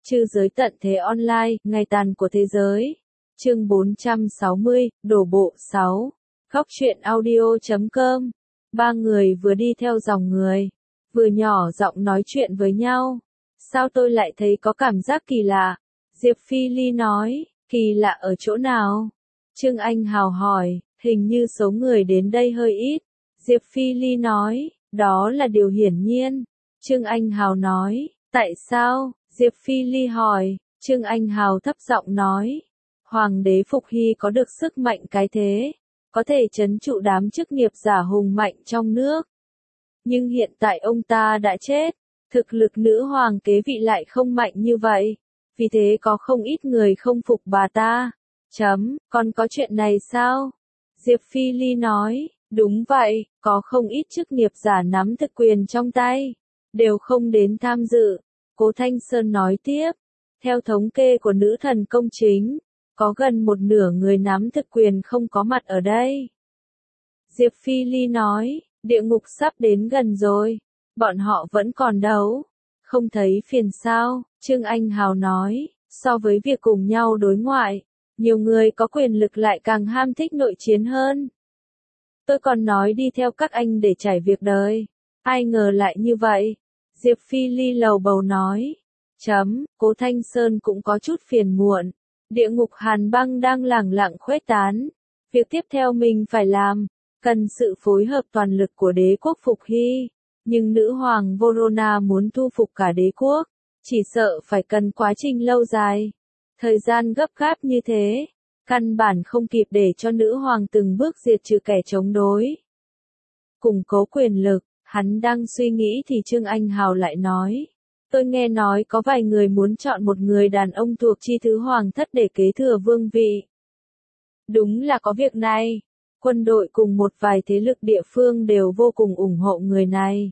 Trư giới tận thế online, ngày tàn của thế giới. Chương 460, đổ bộ 6. Góc truyện audio.com. Ba người vừa đi theo dòng người, vừa nhỏ giọng nói chuyện với nhau. Sao tôi lại thấy có cảm giác kỳ lạ? Diệp Phi Ly nói, kỳ lạ ở chỗ nào? Trương Anh Hào hỏi, hình như số người đến đây hơi ít. Diệp Phi Ly nói, đó là điều hiển nhiên. Trương Anh Hào nói, tại sao? Diệp Phi Ly hỏi. Trương Anh Hào thấp giọng nói, Hoàng đế Phục Hy có được sức mạnh cái thế, có thể trấn trụ đám chức nghiệp giả hùng mạnh trong nước. Nhưng hiện tại ông ta đã chết, thực lực nữ hoàng kế vị lại không mạnh như vậy, vì thế có không ít người không phục bà ta. Còn có chuyện này sao? Diệp Phi Ly nói, đúng vậy, có không ít chức nghiệp giả nắm thực quyền trong tay, đều không đến tham dự. Cố Thanh Sơn nói tiếp, theo thống kê của nữ thần công chính, có gần một nửa người nắm thực quyền không có mặt ở đây. Diệp Phi Ly nói, địa ngục sắp đến gần rồi, bọn họ vẫn còn đấu, không thấy phiền sao? Trương Anh Hào nói, so với việc cùng nhau đối ngoại, nhiều người có quyền lực lại càng ham thích nội chiến hơn. Tôi còn nói đi theo các anh để trải việc đời, ai ngờ lại như vậy. Diệp Phi Ly lầu bầu nói. Cố Thanh Sơn cũng có chút phiền muộn. Địa ngục hàn băng đang lẳng lặng khuếch tán. Việc tiếp theo mình phải làm, cần sự phối hợp toàn lực của đế quốc Phục Hy. Nhưng nữ hoàng Vorona muốn thu phục cả đế quốc, chỉ sợ phải cần quá trình lâu dài. Thời gian gấp gáp như thế, căn bản không kịp để cho nữ hoàng từng bước diệt trừ kẻ chống đối. Củng cố quyền lực. Hắn đang suy nghĩ thì Trương Anh Hào lại nói, tôi nghe nói có vài người muốn chọn một người đàn ông thuộc chi thứ hoàng thất để kế thừa vương vị. Đúng là có việc này, quân đội cùng một vài thế lực địa phương đều vô cùng ủng hộ người này.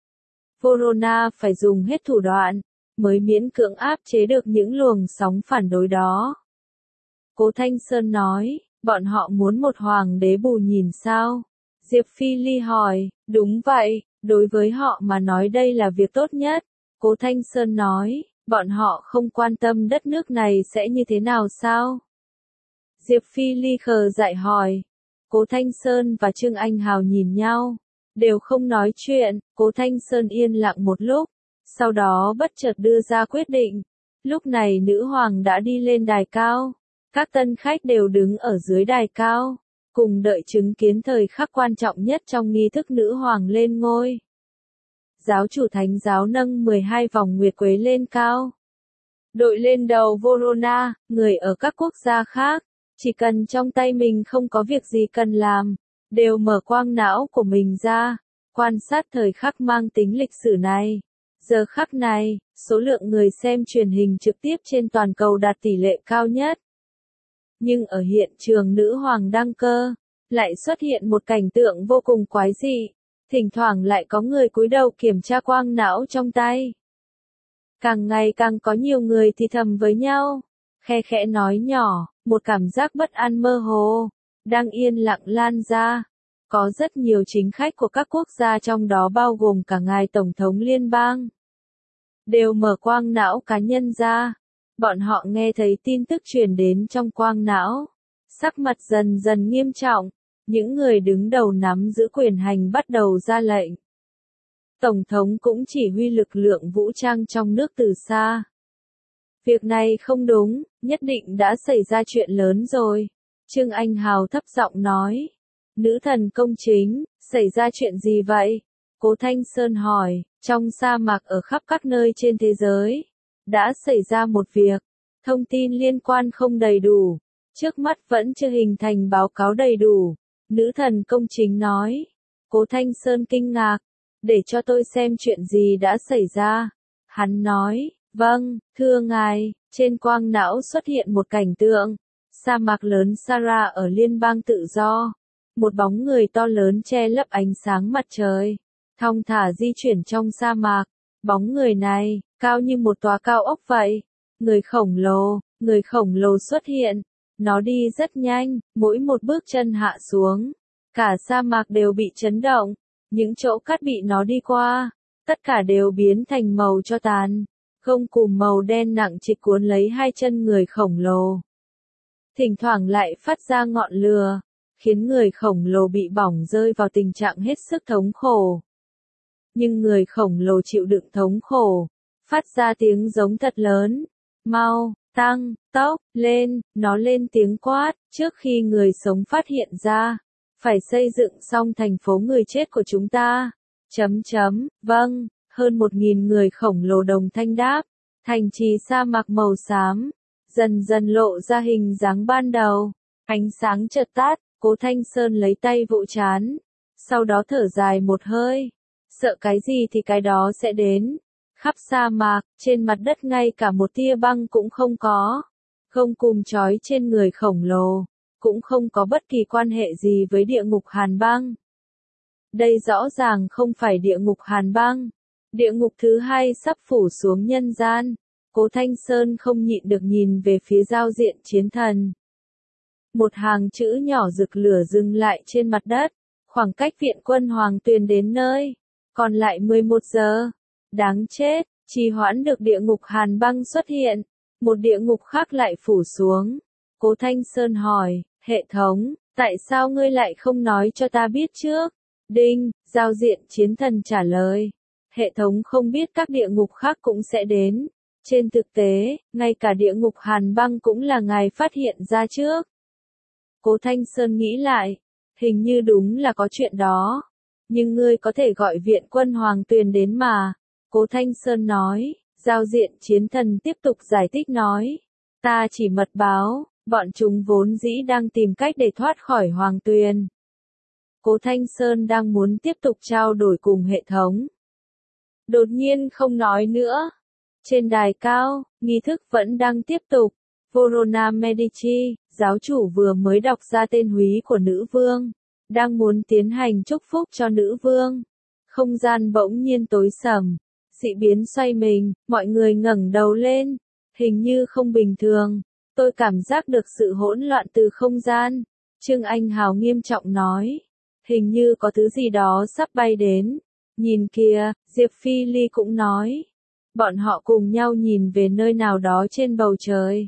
Vorona phải dùng hết thủ đoạn, mới miễn cưỡng áp chế được những luồng sóng phản đối đó. Cố Thanh Sơn nói, bọn họ muốn một hoàng đế bù nhìn sao? Diệp Phi Ly hỏi, đúng vậy, đối với họ mà nói đây là việc tốt nhất. Cố Thanh Sơn nói, bọn họ không quan tâm đất nước này sẽ như thế nào sao? Diệp Phi Ly khờ dại hỏi. Cố Thanh Sơn và Trương Anh Hào nhìn nhau, đều không nói chuyện. Cố Thanh Sơn yên lặng một lúc, sau đó bất chợt đưa ra quyết định. Lúc này nữ hoàng đã đi lên đài cao, các tân khách đều đứng ở dưới đài cao, cùng đợi chứng kiến thời khắc quan trọng nhất trong nghi thức nữ hoàng lên ngôi. Giáo chủ thánh giáo nâng 12 vòng nguyệt quế lên cao, đội lên đầu Vorona. Người ở các quốc gia khác, chỉ cần trong tay mình không có việc gì cần làm, đều mở quang não của mình ra, quan sát thời khắc mang tính lịch sử này. Giờ khắc này, số lượng người xem truyền hình trực tiếp trên toàn cầu đạt tỷ lệ cao nhất. Nhưng ở hiện trường nữ hoàng đăng cơ, lại xuất hiện một cảnh tượng vô cùng quái dị. Thỉnh thoảng lại có người cúi đầu kiểm tra quang não trong tay. Càng ngày càng có nhiều người thì thầm với nhau, khe khẽ nói nhỏ, một cảm giác bất an mơ hồ, đang yên lặng lan ra. Có rất nhiều chính khách của các quốc gia trong đó bao gồm cả ngài Tổng thống liên bang, đều mở quang não cá nhân ra. Bọn họ nghe thấy tin tức truyền đến trong quang não, sắc mặt dần dần nghiêm trọng, những người đứng đầu nắm giữ quyền hành bắt đầu ra lệnh. Tổng thống cũng chỉ huy lực lượng vũ trang trong nước từ xa. Việc này không đúng, nhất định đã xảy ra chuyện lớn rồi. Trương Anh Hào thấp giọng nói, nữ thần công chính, xảy ra chuyện gì vậy? Cố Thanh Sơn hỏi, trong sa mạc ở khắp các nơi trên thế giới, đã xảy ra một việc, thông tin liên quan không đầy đủ, trước mắt vẫn chưa hình thành báo cáo đầy đủ. Nữ thần công chính nói. Cố Thanh Sơn kinh ngạc, để cho tôi xem chuyện gì đã xảy ra. Hắn nói, vâng, thưa ngài. Trên quang não xuất hiện một cảnh tượng, sa mạc lớn Sahara ở liên bang tự do. Một bóng người to lớn che lấp ánh sáng mặt trời, thong thả di chuyển trong sa mạc. Bóng người này, cao như một tòa cao ốc vậy. Người khổng lồ xuất hiện. Nó đi rất nhanh, mỗi một bước chân hạ xuống, cả sa mạc đều bị chấn động. Những chỗ cát bị nó đi qua, tất cả đều biến thành màu tro tàn, Gông cùm màu đen nặng trịch cuốn lấy hai chân người khổng lồ. Thỉnh thoảng lại phát ra ngọn lửa, khiến người khổng lồ bị bỏng rơi vào tình trạng hết sức thống khổ. Nhưng người khổng lồ chịu đựng thống khổ, phát ra tiếng giống thật lớn. Mau, tăng, tốc, lên, nó lên tiếng quát, trước khi người sống phát hiện ra. Phải xây dựng xong thành phố người chết của chúng ta. Vâng, hơn 1.000 người khổng lồ đồng thanh đáp. Thành trì sa mạc màu xám, dần dần lộ ra hình dáng ban đầu. Ánh sáng chợt tắt, Cố Thanh Sơn lấy tay vỗ trán. Sau đó thở dài một hơi. Sợ cái gì thì cái đó sẽ đến. Khắp sa mạc, trên mặt đất ngay cả một tia băng cũng không có. Không cùm trói trên người khổng lồ, cũng không có bất kỳ quan hệ gì với địa ngục hàn băng. Đây rõ ràng không phải địa ngục hàn băng. Địa ngục thứ hai sắp phủ xuống nhân gian. Cố Thanh Sơn không nhịn được nhìn về phía giao diện chiến thần. Một hàng chữ nhỏ rực lửa dừng lại trên mặt đất. Khoảng cách viện quân Hoàng Tuyền đến nơi. Còn lại 11 giờ. Đáng chết, trì hoãn được địa ngục hàn băng xuất hiện. Một địa ngục khác lại phủ xuống. Cố Thanh Sơn hỏi, hệ thống, tại sao ngươi lại không nói cho ta biết trước? Đinh, giao diện chiến thần trả lời. Hệ thống không biết các địa ngục khác cũng sẽ đến. Trên thực tế, ngay cả địa ngục hàn băng cũng là ngài phát hiện ra trước. Cố Thanh Sơn nghĩ lại, hình như đúng là có chuyện đó. Nhưng ngươi có thể gọi viện quân Hoàng Tuyền đến mà. Cố Thanh Sơn nói, giao diện chiến thần tiếp tục giải thích nói. Ta chỉ mật báo, bọn chúng vốn dĩ đang tìm cách để thoát khỏi Hoàng Tuyền. Cố Thanh Sơn đang muốn tiếp tục trao đổi cùng hệ thống. Đột nhiên không nói nữa. Trên đài cao, nghi thức vẫn đang tiếp tục. Verona Medici, giáo chủ vừa mới đọc ra tên húy của nữ vương. Đang muốn tiến hành chúc phúc cho nữ vương. Không gian bỗng nhiên tối sầm. Dị biến xoay mình, mọi người ngẩng đầu lên. Hình như không bình thường. Tôi cảm giác được sự hỗn loạn từ không gian. Trương Anh Hào nghiêm trọng nói. Hình như có thứ gì đó sắp bay đến. Nhìn kìa, Diệp Phi Ly cũng nói. Bọn họ cùng nhau nhìn về nơi nào đó trên bầu trời.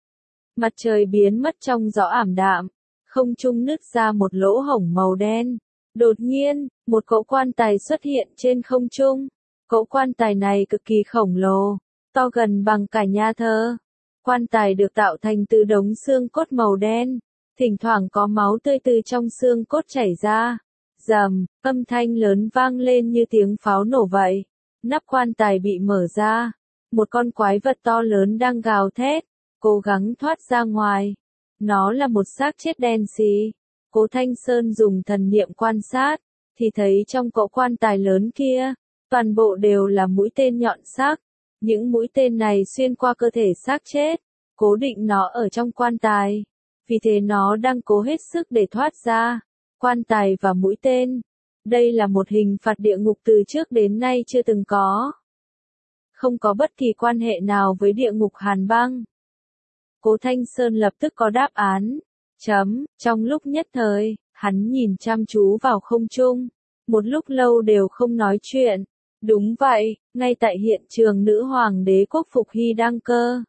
Mặt trời biến mất trong gió ảm đạm. Không trung nứt ra một lỗ hổng màu đen. Đột nhiên, một cỗ quan tài xuất hiện trên không trung. Cỗ quan tài này cực kỳ khổng lồ, to gần bằng cả nhà thờ. Quan tài được tạo thành từ đống xương cốt màu đen. Thỉnh thoảng có máu tươi từ trong xương cốt chảy ra. Rầm, âm thanh lớn vang lên như tiếng pháo nổ vậy. Nắp quan tài bị mở ra. Một con quái vật to lớn đang gào thét, cố gắng thoát ra ngoài. Nó là một xác chết đen xì. Cố Thanh Sơn dùng thần niệm quan sát, thì thấy trong cỗ quan tài lớn kia, toàn bộ đều là mũi tên nhọn sắc. Những mũi tên này xuyên qua cơ thể xác chết, cố định nó ở trong quan tài. Vì thế nó đang cố hết sức để thoát ra. Quan tài và mũi tên. Đây là một hình phạt địa ngục từ trước đến nay chưa từng có. Không có bất kỳ quan hệ nào với địa ngục hàn băng. Cố Thanh Sơn lập tức có đáp án. Trong lúc nhất thời, hắn nhìn chăm chú vào không trung. Một lúc lâu đều không nói chuyện. Đúng vậy, ngay tại hiện trường nữ hoàng đế quốc Phục Hy đăng cơ.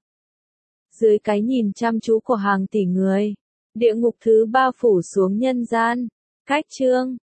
Dưới cái nhìn chăm chú của hàng tỷ người, địa ngục thứ 3 phủ xuống nhân gian. Cách chương